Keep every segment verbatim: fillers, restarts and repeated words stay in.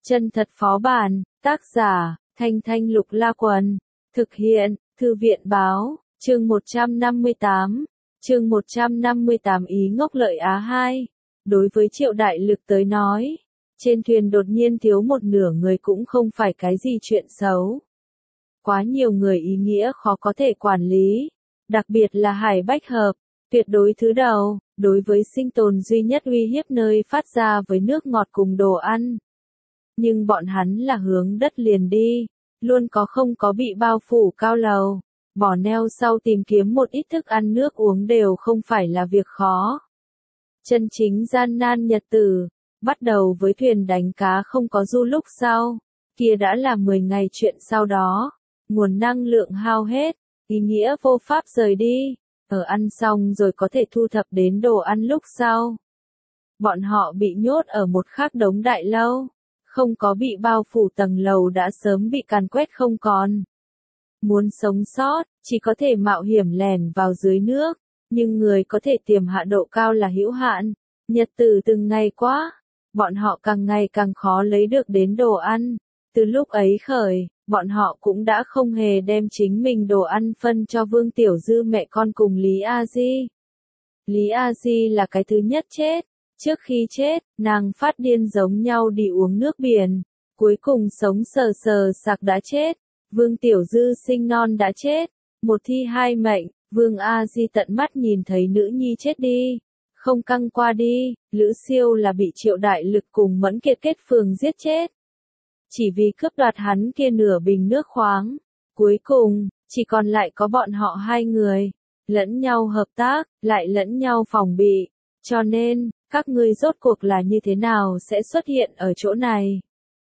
Chân thật phó bản, tác giả, Thanh Thanh Lục La Quần, thực hiện, Thư viện báo, chương một trăm năm mươi tám, chương một trăm năm mươi tám ý ngốc lợi Á hai. Đối với Triệu Đại Lực tới nói, trên thuyền đột nhiên thiếu một nửa người cũng không phải cái gì chuyện xấu. Quá nhiều người ý nghĩa khó có thể quản lý, đặc biệt là Hải Bách Hợp, tuyệt đối thứ đầu, đối với sinh tồn duy nhất uy hiếp nơi phát ra với nước ngọt cùng đồ ăn. Nhưng bọn hắn là hướng đất liền đi, luôn có không có bị bao phủ cao lầu, bỏ neo sau tìm kiếm một ít thức ăn nước uống đều không phải là việc khó. Chân chính gian nan nhật tử, bắt đầu với thuyền đánh cá không có du lúc sau, kia đã là mười ngày chuyện sau đó, nguồn năng lượng hao hết, ý nghĩa vô pháp rời đi, ở ăn xong rồi có thể thu thập đến đồ ăn lúc sau. Bọn họ bị nhốt ở một khắc đống đại lâu, không có bị bao phủ tầng lầu đã sớm bị càn quét không còn. Muốn sống sót, chỉ có thể mạo hiểm lẻn vào dưới nước, nhưng người có thể tiềm hạ độ cao là hữu hạn. Nhật tử từng ngày quá, bọn họ càng ngày càng khó lấy được đến đồ ăn. Từ lúc ấy khởi, bọn họ cũng đã không hề đem chính mình đồ ăn phân cho Vương Tiểu Dư mẹ con cùng Lý A Di. Lý A Di là cái thứ nhất chết. Trước khi chết, nàng phát điên giống nhau đi uống nước biển, cuối cùng sống sờ sờ sạc đã chết. Vương Tiểu Dư sinh non đã chết, một thi hai mệnh. Vương A Di tận mắt nhìn thấy nữ nhi chết đi, không căng qua đi. Lữ Siêu là bị Triệu Đại Lực cùng Mẫn Kiệt kết phường giết chết, chỉ vì cướp đoạt hắn kia nửa bình nước khoáng. Cuối cùng, chỉ còn lại có bọn họ hai người, lẫn nhau hợp tác, lại lẫn nhau phòng bị. Cho nên, các ngươi rốt cuộc là như thế nào sẽ xuất hiện ở chỗ này?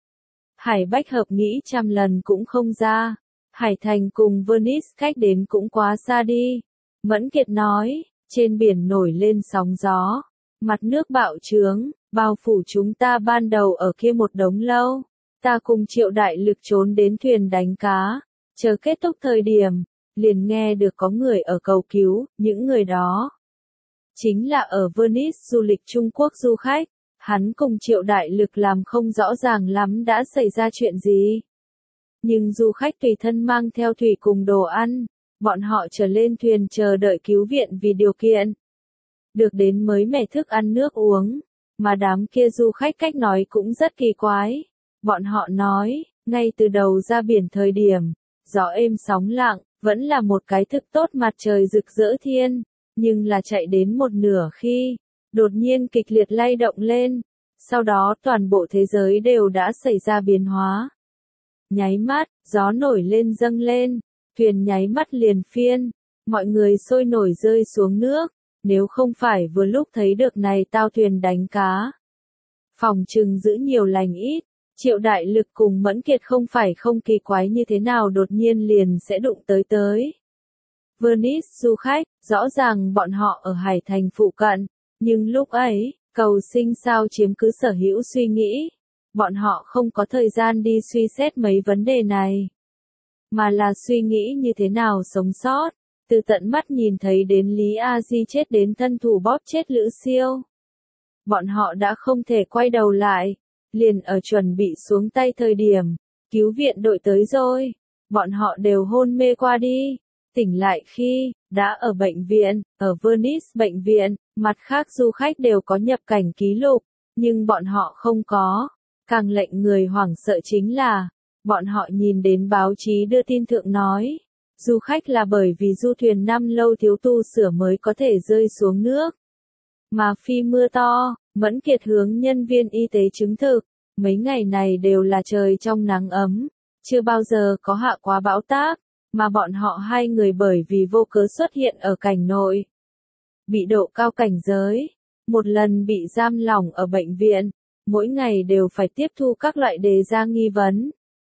Hải Bách Hợp nghĩ trăm lần cũng không ra. Hải Thành cùng Venice cách đến cũng quá xa đi. Mẫn Kiệt nói, trên biển nổi lên sóng gió, mặt nước bạo trướng, bao phủ chúng ta ban đầu ở kia một đống lâu. Ta cùng Triệu Đại Lực trốn đến thuyền đánh cá, chờ kết thúc thời điểm, liền nghe được có người ở cầu cứu. Những người đó chính là ở Venice du lịch Trung Quốc du khách. Hắn cùng Triệu Đại Lực làm không rõ ràng lắm đã xảy ra chuyện gì. Nhưng du khách tùy thân mang theo thủy cùng đồ ăn, bọn họ trở lên thuyền chờ đợi cứu viện vì điều kiện được đến mới mẻ thức ăn nước uống. Mà đám kia du khách cách nói cũng rất kỳ quái. Bọn họ nói, ngay từ đầu ra biển thời điểm, gió êm sóng lặng, vẫn là một cái thực tốt mặt trời rực rỡ thiên. Nhưng là chạy đến một nửa khi, đột nhiên kịch liệt lay động lên. Sau đó toàn bộ thế giới đều đã xảy ra biến hóa. Nháy mắt, gió nổi lên dâng lên, thuyền nháy mắt liền phiên, mọi người sôi nổi rơi xuống nước. Nếu không phải vừa lúc thấy được này tao thuyền đánh cá, phòng trừng giữ nhiều lành ít. Triệu Đại Lực cùng Mẫn Kiệt không phải không kỳ quái như thế nào đột nhiên liền sẽ đụng tới tới Venice du khách. Rõ ràng bọn họ ở Hải Thành phụ cận, nhưng lúc ấy, cầu sinh sao chiếm cứ sở hữu suy nghĩ. Bọn họ không có thời gian đi suy xét mấy vấn đề này, mà là suy nghĩ như thế nào sống sót. Từ tận mắt nhìn thấy đến Lý A Di chết đến thân thủ bóp chết Lữ Siêu, bọn họ đã không thể quay đầu lại. Liền ở chuẩn bị xuống tay thời điểm, cứu viện đội tới rồi, bọn họ đều hôn mê qua đi. Tỉnh lại khi, đã ở bệnh viện, ở Venice bệnh viện. Mặt khác du khách đều có nhập cảnh ký lục, nhưng bọn họ không có. Càng lệnh người hoảng sợ chính là, bọn họ nhìn đến báo chí đưa tin thượng nói, du khách là bởi vì du thuyền năm lâu thiếu tu sửa mới có thể rơi xuống nước. Mà phi mưa to. Mẫn Kiệt hướng nhân viên y tế chứng thực, mấy ngày này đều là trời trong nắng ấm, chưa bao giờ có hạ quá bão táp, mà bọn họ hai người bởi vì vô cớ xuất hiện ở cảnh nội, bị độ cao cảnh giới, một lần bị giam lỏng ở bệnh viện, mỗi ngày đều phải tiếp thu các loại đề ra nghi vấn.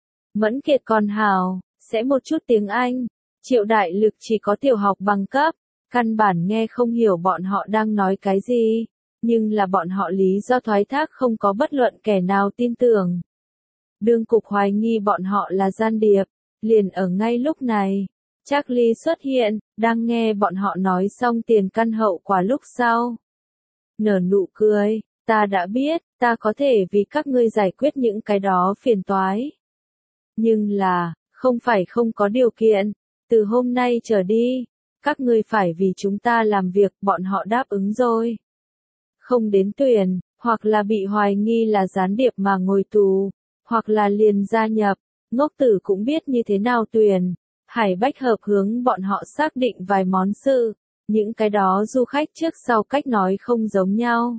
Mẫn Kiệt còn hào, sẽ một chút tiếng Anh, Triệu Đại Lực chỉ có tiểu học bằng cấp, căn bản nghe không hiểu bọn họ đang nói cái gì. Nhưng là bọn họ lý do thoái thác không có bất luận kẻ nào tin tưởng. Đương cục hoài nghi bọn họ là gian điệp. Liền ở ngay lúc này, Charlie xuất hiện, đang nghe bọn họ nói xong tiền căn hậu quả lúc sau. Nở nụ cười, Ta đã biết, ta có thể vì các ngươi giải quyết những cái đó phiền toái. Nhưng là, không phải không có điều kiện, từ hôm nay trở đi, các ngươi phải vì chúng ta làm việc, bọn họ đáp ứng rồi. Không đến tuyển, hoặc là bị hoài nghi là gián điệp mà ngồi tù, hoặc là liền gia nhập, ngốc tử cũng biết như thế nào tuyển. Hải Bách Hợp hướng bọn họ xác định vài món sự, những cái đó du khách trước sau cách nói không giống nhau.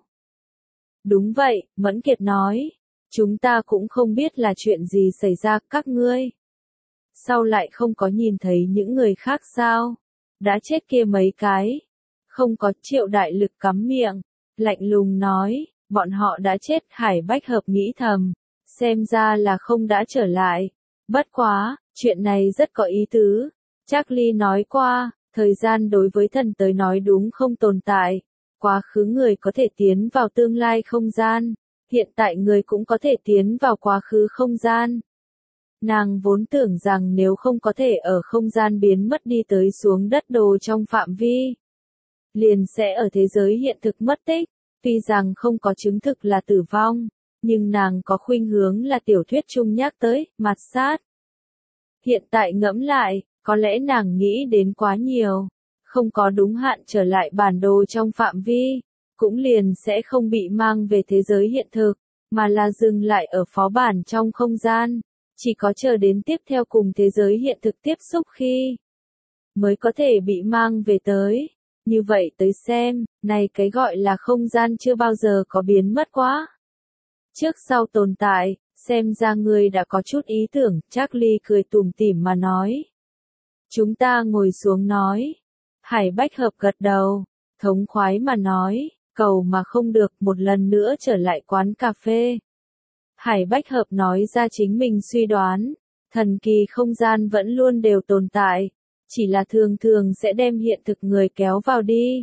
Đúng vậy, Mẫn Kiệt nói, chúng ta cũng không biết là chuyện gì xảy ra, các ngươi. Sao lại không có nhìn thấy những người khác sao? Đã chết kia mấy cái. Không có. Triệu Đại Lực cắm miệng, lạnh lùng nói, bọn họ đã chết. Hải Bách Hợp nghĩ thầm, xem ra là không đã trở lại. Bất quá, chuyện này rất có ý tứ. Charlie nói qua, thời gian đối với thần tới nói đúng không tồn tại. Quá khứ người có thể tiến vào tương lai không gian, hiện tại người cũng có thể tiến vào quá khứ không gian. Nàng vốn tưởng rằng nếu không có thể ở không gian biến mất đi tới xuống đất đồ trong phạm vi, liền sẽ ở thế giới hiện thực mất tích. Tuy rằng không có chứng thực là tử vong, nhưng nàng có khuynh hướng là tiểu thuyết chung nhắc tới, mặt sát. Hiện tại ngẫm lại, có lẽ nàng nghĩ đến quá nhiều. Không có đúng hạn trở lại bản đồ trong phạm vi, cũng liền sẽ không bị mang về thế giới hiện thực, mà là dừng lại ở phó bản trong không gian. Chỉ có chờ đến tiếp theo cùng thế giới hiện thực tiếp xúc khi mới có thể bị mang về tới. Như vậy tới xem, này cái gọi là không gian chưa bao giờ có biến mất quá. Trước sau tồn tại, xem ra ngươi đã có chút ý tưởng, Charlie cười tủm tỉm mà nói. Chúng ta ngồi xuống nói. Hải Bách Hợp gật đầu, thống khoái mà nói, cầu mà không được, một lần nữa trở lại quán cà phê. Hải Bách Hợp nói ra chính mình suy đoán, thần kỳ không gian vẫn luôn đều tồn tại, chỉ là thường thường sẽ đem hiện thực người kéo vào đi.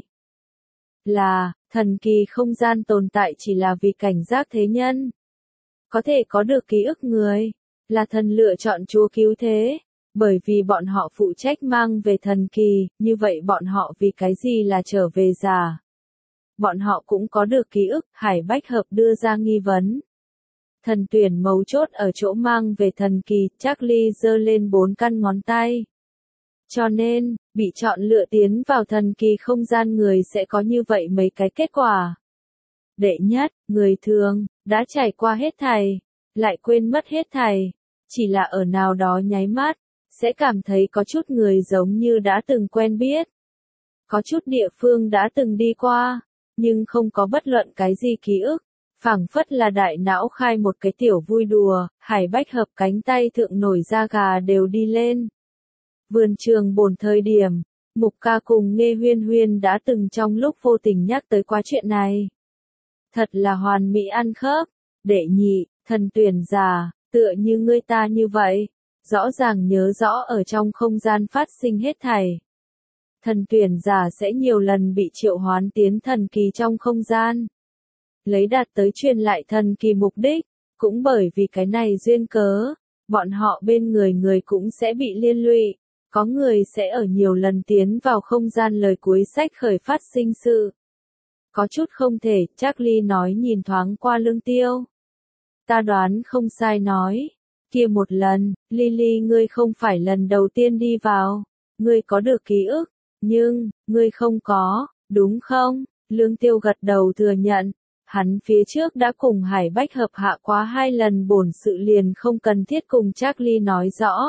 Là, thần kỳ không gian tồn tại chỉ là vì cảnh giác thế nhân. Có thể có được ký ức người, là thần lựa chọn Chúa cứu thế. Bởi vì bọn họ phụ trách mang về thần kỳ, như vậy bọn họ vì cái gì là trở về già. Bọn họ cũng có được ký ức, Hải Bách Hợp đưa ra nghi vấn. Thần tuyển mấu chốt ở chỗ mang về thần kỳ, Charlie giơ lên bốn căn ngón tay. Cho nên, bị chọn lựa tiến vào thần kỳ không gian người sẽ có như vậy mấy cái kết quả. Đệ nhất, người thường, đã trải qua hết thảy, lại quên mất hết thảy, chỉ là ở nào đó nháy mắt, sẽ cảm thấy có chút người giống như đã từng quen biết. Có chút địa phương đã từng đi qua, nhưng không có bất luận cái gì ký ức. Phảng phất là đại não khai một cái tiểu vui đùa, Hải Bách Hợp cánh tay thượng nổi da gà đều đi lên. Vườn trường bổn thời điểm, Mục Ca cùng Nghe Huyên Huyên đã từng trong lúc vô tình nhắc tới quá chuyện này. Thật là hoàn mỹ ăn khớp. Đệ nhị, thần tuyển già, tựa như ngươi ta như vậy. Rõ ràng nhớ rõ ở trong không gian phát sinh hết thảy. Thần tuyển giả sẽ nhiều lần bị triệu hoán tiến thần kỳ trong không gian. Lấy đạt tới truyền lại thần kỳ mục đích, cũng bởi vì cái này duyên cớ, bọn họ bên người người cũng sẽ bị liên lụy. Có người sẽ ở nhiều lần tiến vào không gian lời cuối sách khởi phát sinh sự. Có chút không thể, Charlie nói nhìn thoáng qua Lương Tiêu. Ta đoán không sai nói. Kia một lần, Lily ngươi không phải lần đầu tiên đi vào, ngươi có được ký ức, nhưng, ngươi không có, đúng không? Lương Tiêu gật đầu thừa nhận, hắn phía trước đã cùng Hải Bách Hợp hạ quá hai lần bổn sự liền không cần thiết cùng Charlie nói rõ.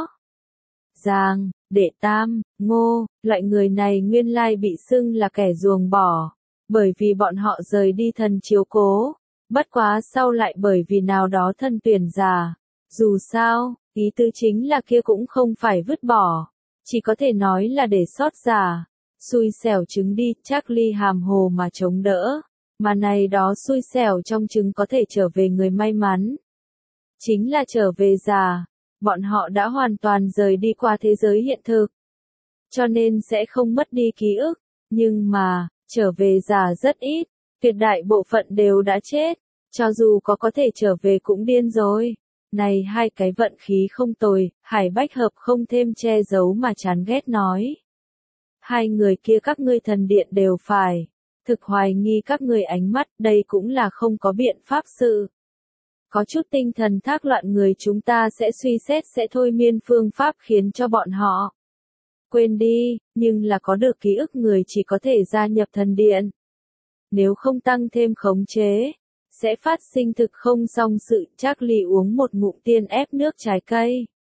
Giang, Đệ Tam, Ngô, loại người này nguyên lai bị xưng là kẻ ruồng bỏ, bởi vì bọn họ rời đi thần chiếu cố, bất quá sau lại bởi vì nào đó thân tuyển già. Dù sao, ý tứ chính là kia cũng không phải vứt bỏ, chỉ có thể nói là để sót giả. Xui xẻo trứng đi, Charlie hàm hồ mà chống đỡ, mà này đó xui xẻo trong trứng có thể trở về người may mắn. Chính là trở về già, bọn họ đã hoàn toàn rời đi qua thế giới hiện thực, cho nên sẽ không mất đi ký ức, nhưng mà, trở về già rất ít, tuyệt đại bộ phận đều đã chết, cho dù có có thể trở về cũng điên rồi. Này hai cái vận khí không tồi, Hải Bách Hợp không thêm che giấu mà chán ghét nói. Hai người kia các ngươi thần điện đều phải. thực hoài nghi các người ánh mắt, đây cũng là không có biện pháp sự. Có chút tinh thần thác loạn người chúng ta sẽ suy xét sẽ thôi miên phương pháp khiến cho bọn họ quên đi, nhưng là có được ký ức người chỉ có thể gia nhập thần điện. Nếu không tăng thêm khống chế, sẽ phát sinh thực không song sự. Charlie uống một ngụm tiên ép nước trái cây.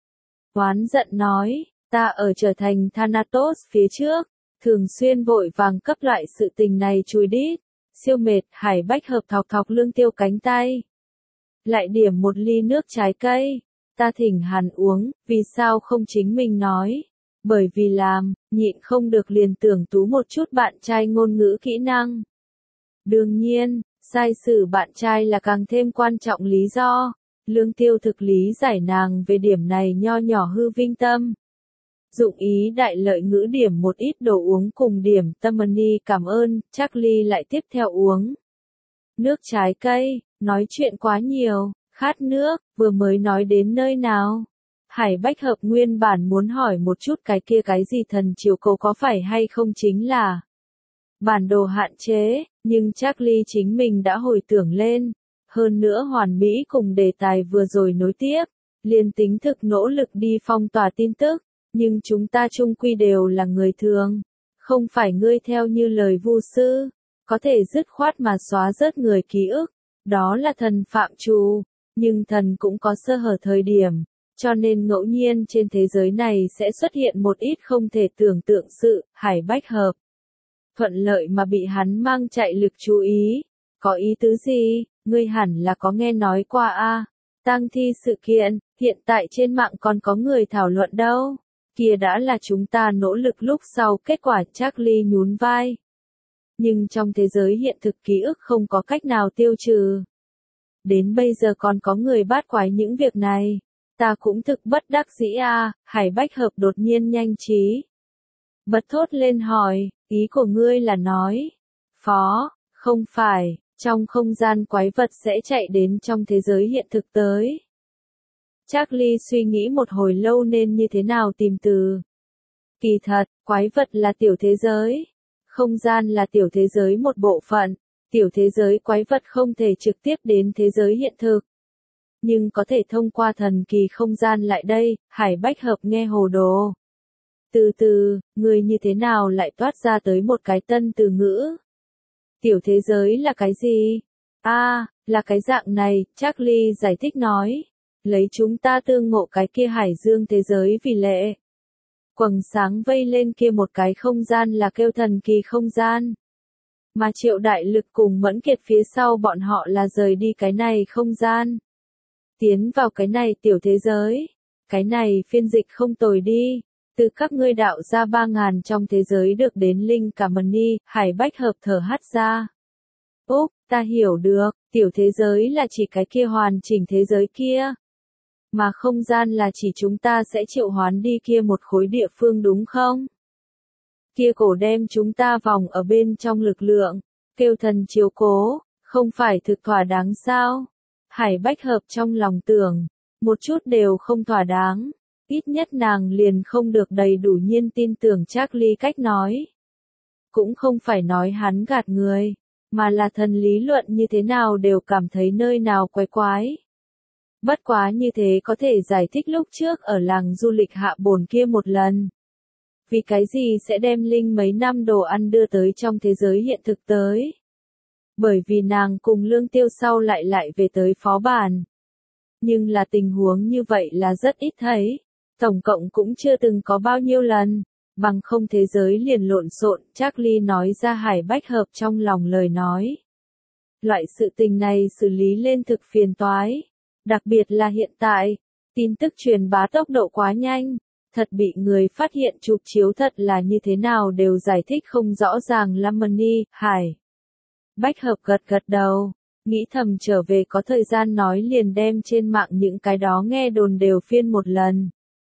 Oán giận nói, ta ở trở thành Thanatos phía trước, thường xuyên vội vàng cấp lại sự tình này chùi đít, siêu mệt. Hải Bách Hợp thọc thọc Lương Tiêu cánh tay. Lại điểm một ly nước trái cây, ta thỉnh hắn uống, vì sao không chính mình nói, bởi vì làm, nhịn không được liền tưởng tú một chút bạn trai ngôn ngữ kỹ năng. Đương nhiên, sai sử bạn trai là càng thêm quan trọng lý do. Lương Tiêu thực lý giải nàng về điểm này nho nhỏ hư vinh tâm. Dụng ý đại lợi ngữ điểm một ít đồ uống cùng điểm tâm money cảm ơn. Charlie lại tiếp theo uống nước trái cây, nói chuyện quá nhiều, khát nước, vừa mới nói đến nơi nào. Hải Bách Hợp nguyên bản muốn hỏi một chút cái kia cái gì thần chiều cầu có phải hay không chính là bản đồ hạn chế, nhưng Charlie chính mình đã hồi tưởng lên. Hơn nữa hoàn mỹ cùng đề tài vừa rồi nối tiếp, liền tính thực nỗ lực đi phong tỏa tin tức, nhưng chúng ta chung quy đều là người thường, không phải ngươi theo như lời vu sư, có thể dứt khoát mà xóa rớt người ký ức, đó là thần phạm trù, nhưng thần cũng có sơ hở thời điểm, cho nên ngẫu nhiên trên thế giới này sẽ xuất hiện một ít không thể tưởng tượng sự. Hải Bách Hợp thuận lợi mà bị hắn mang chạy lực chú ý, có ý tứ gì? Ngươi hẳn là có nghe nói qua a, tang thi sự kiện, hiện tại trên mạng còn có người thảo luận đâu. Kia đã là chúng ta nỗ lực lúc sau kết quả. Charlie nhún vai. Nhưng trong thế giới hiện thực ký ức không có cách nào tiêu trừ. Đến bây giờ còn có người bát quái những việc này. Ta cũng thực bất đắc dĩ a. Hải Bách Hợp đột nhiên nhanh trí bật thốt lên hỏi, ý của ngươi là nói, phó, không phải. Trong không gian quái vật sẽ chạy đến trong thế giới hiện thực tới. Charlie suy nghĩ một hồi lâu nên như thế nào tìm từ. Kỳ thật, quái vật là tiểu thế giới. Không gian là tiểu thế giới một bộ phận. Tiểu thế giới quái vật không thể trực tiếp đến thế giới hiện thực. Nhưng có thể thông qua thần kỳ không gian lại đây. Hải Bách Hợp nghe hồ đồ. Từ từ, người như thế nào lại toát ra tới một cái tân từ ngữ. Tiểu thế giới là cái gì? A, à, là cái dạng này, Charlie giải thích nói. Lấy chúng ta tương ngộ cái kia hải dương thế giới vì lệ. Quầng sáng vây lên kia một cái không gian là kêu thần kỳ không gian. Mà Triệu Đại Lực cùng Mẫn Kiệt phía sau bọn họ là rời đi cái này không gian. Tiến vào cái này tiểu thế giới. Cái này phiên dịch không tồi đi. Từ các ngươi đạo ra ba ngàn trong thế giới được đến linh cả money. Hải Bách Hợp thở hắt ra. Úc, ta hiểu được, tiểu thế giới là chỉ cái kia hoàn chỉnh thế giới kia. Mà không gian là chỉ chúng ta sẽ triệu hoán đi kia một khối địa phương đúng không? Kia cổ đem chúng ta vòng ở bên trong lực lượng, kêu thần chiếu cố, không phải thực thỏa đáng sao? Hải Bách Hợp trong lòng tưởng, một chút đều không thỏa đáng. Ít nhất nàng liền không được đầy đủ nhiên tin tưởng Charlie cách nói. Cũng không phải nói hắn gạt người, mà là thần lý luận như thế nào đều cảm thấy nơi nào quái quái. Bất quá như thế có thể giải thích lúc trước ở làng du lịch Hạ Bồn kia một lần. Vì cái gì sẽ đem linh mấy năm đồ ăn đưa tới trong thế giới hiện thực tới? Bởi vì nàng cùng Lương Tiêu sau lại lại về tới phó bản. Nhưng là tình huống như vậy là rất ít thấy. Tổng cộng cũng chưa từng có bao nhiêu lần, bằng không thế giới liền lộn xộn. Charlie nói ra Hải Bách Hợp trong lòng lời nói. Loại sự tình này xử lý lên thực phiền toái, đặc biệt là hiện tại, tin tức truyền bá tốc độ quá nhanh, thật bị người phát hiện chụp chiếu thật là như thế nào đều giải thích không rõ ràng. Lamoni, Hải Bách Hợp gật gật đầu, nghĩ thầm trở về có thời gian nói liền đem trên mạng những cái đó nghe đồn đều phiên một lần.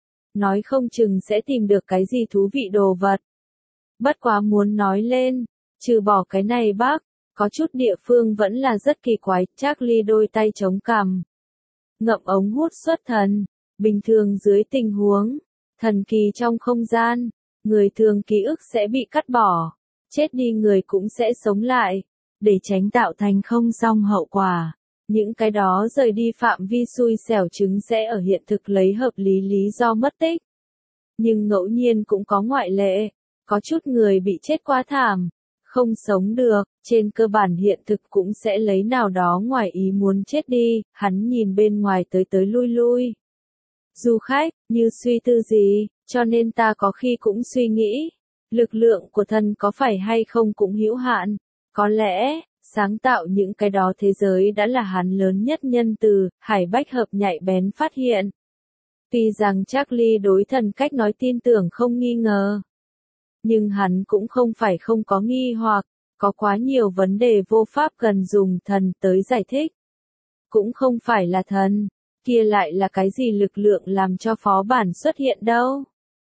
Nói không chừng sẽ tìm được cái gì thú vị đồ vật. Bất quá muốn nói lên, trừ bỏ cái này bác, có chút địa phương vẫn là rất kỳ quái. Charlie đôi tay chống cằm, ngậm ống hút xuất thần. Bình thường dưới tình huống thần kỳ trong không gian, người thường ký ức sẽ bị cắt bỏ. chết đi người cũng sẽ sống lại, để tránh tạo thành không xong hậu quả. Những cái đó rời đi phạm vi xui xẻo chứng sẽ ở hiện thực lấy hợp lý lý do mất tích. Nhưng ngẫu nhiên cũng có ngoại lệ, có chút người bị chết quá thảm, không sống được, trên cơ bản hiện thực cũng sẽ lấy nào đó ngoài ý muốn chết đi, hắn nhìn bên ngoài tới tới lui lui. Du khách, như suy tư gì, cho nên ta có khi cũng suy nghĩ, lực lượng của thần có phải hay không cũng hữu hạn, có lẽ, sáng tạo những cái đó thế giới đã là hắn lớn nhất nhân từ, Hải Bách Hợp nhạy bén phát hiện. Tuy rằng Charlie đối thần cách nói tin tưởng không nghi ngờ, nhưng hắn cũng không phải không có nghi hoặc, có quá nhiều vấn đề vô pháp cần dùng thần tới giải thích. Cũng không phải là thần, kia lại là cái gì lực lượng làm cho phó bản xuất hiện đâu.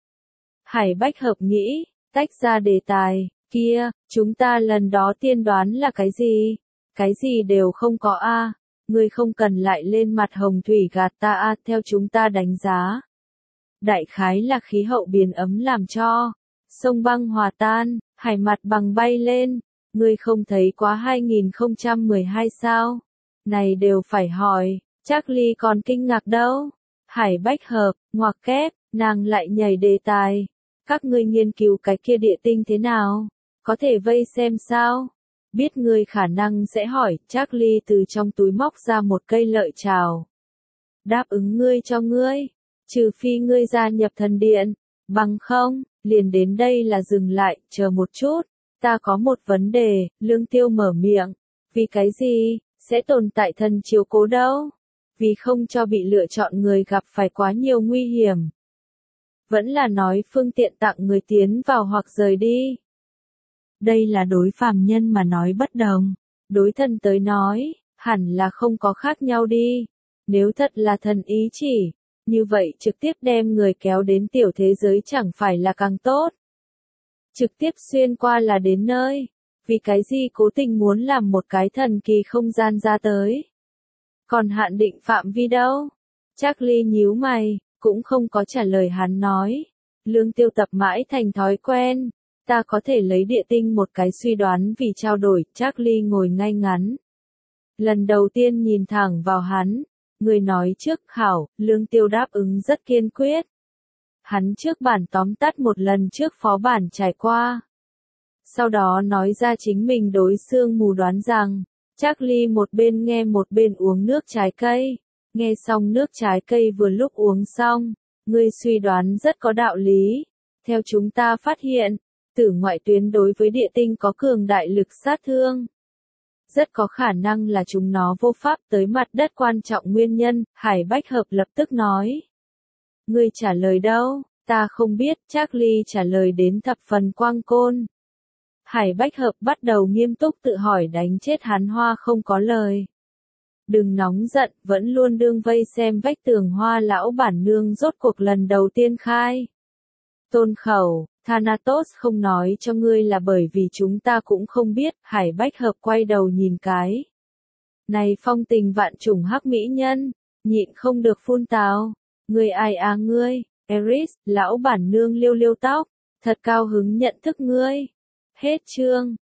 Hải Bách Hợp nghĩ, tách ra đề tài, kia, chúng ta lần đó tiên đoán là cái gì? Cái gì đều không có a, à. Ngươi không cần lại lên mặt hồng thủy gạt ta a, à, theo chúng ta đánh giá. Đại khái là khí hậu biến ấm làm cho sông băng hòa tan, hải mặt bằng bay lên, ngươi không thấy quá hai nghìn không trăm mười hai sao? Này đều phải hỏi, Charlie còn kinh ngạc đâu. Hải Bách Hợp, ngoặc kép, nàng lại nhảy đề tài. Các ngươi nghiên cứu cái kia địa tinh thế nào? Có thể vây xem sao? Biết ngươi khả năng sẽ hỏi, Charlie từ trong túi móc ra một cây lợi trào. Đáp ứng ngươi cho ngươi, trừ phi ngươi gia nhập thần điện, bằng không, liền đến đây là dừng lại, chờ một chút, ta có một vấn đề, Lương Tiêu mở miệng, vì cái gì, sẽ tồn tại thần chiếu cố đâu, vì không cho bị lựa chọn người gặp phải quá nhiều nguy hiểm. Vẫn là nói phương tiện tặng người tiến vào hoặc rời đi. Đây là đối phàm nhân mà nói bất đồng, đối thần tới nói, hẳn là không có khác nhau đi, nếu thật là thần ý chỉ. Như vậy trực tiếp đem người kéo đến tiểu thế giới chẳng phải là càng tốt. Trực tiếp xuyên qua là đến nơi. Vì cái gì cố tình muốn làm một cái thần kỳ không gian ra tới. Còn hạn định phạm vi đâu? Charlie nhíu mày, cũng không có trả lời hắn nói. Lương Tiêu tập mãi thành thói quen. Ta có thể lấy địa tinh một cái suy đoán vì trao đổi. Charlie ngồi ngay ngắn. Lần đầu tiên nhìn thẳng vào hắn. Người nói trước, hảo, Lương Tiêu đáp ứng rất kiên quyết. Hắn trước bản tóm tắt một lần trước phó bản trải qua. Sau đó nói ra chính mình đối xương mù đoán rằng, Charlie một bên nghe một bên uống nước trái cây. Nghe xong nước trái cây vừa lúc uống xong, người suy đoán rất có đạo lý. Theo chúng ta phát hiện, tử ngoại tuyến đối với địa tinh có cường đại lực sát thương. Rất có khả năng là chúng nó vô pháp tới mặt đất quan trọng nguyên nhân, Hải Bách Hợp lập tức nói. Ngươi trả lời đâu, ta không biết, Charlie trả lời đến thập phần quang côn. Hải Bách Hợp bắt đầu nghiêm túc tự hỏi đánh chết hắn Hoa không có lời. Đừng nóng giận, vẫn luôn đương vây xem vách tường Hoa lão bản nương rốt cuộc lần đầu tiên khai. Tôn khẩu, Thanatos không nói cho ngươi là bởi vì chúng ta cũng không biết, Hải Bách Hợp quay đầu nhìn cái. Này phong tình vạn trùng hắc mỹ nhân, nhịn không được phun tào, ngươi ai à ngươi, Eris, lão bản nương liêu liêu tóc, thật cao hứng nhận thức ngươi. Hết chương.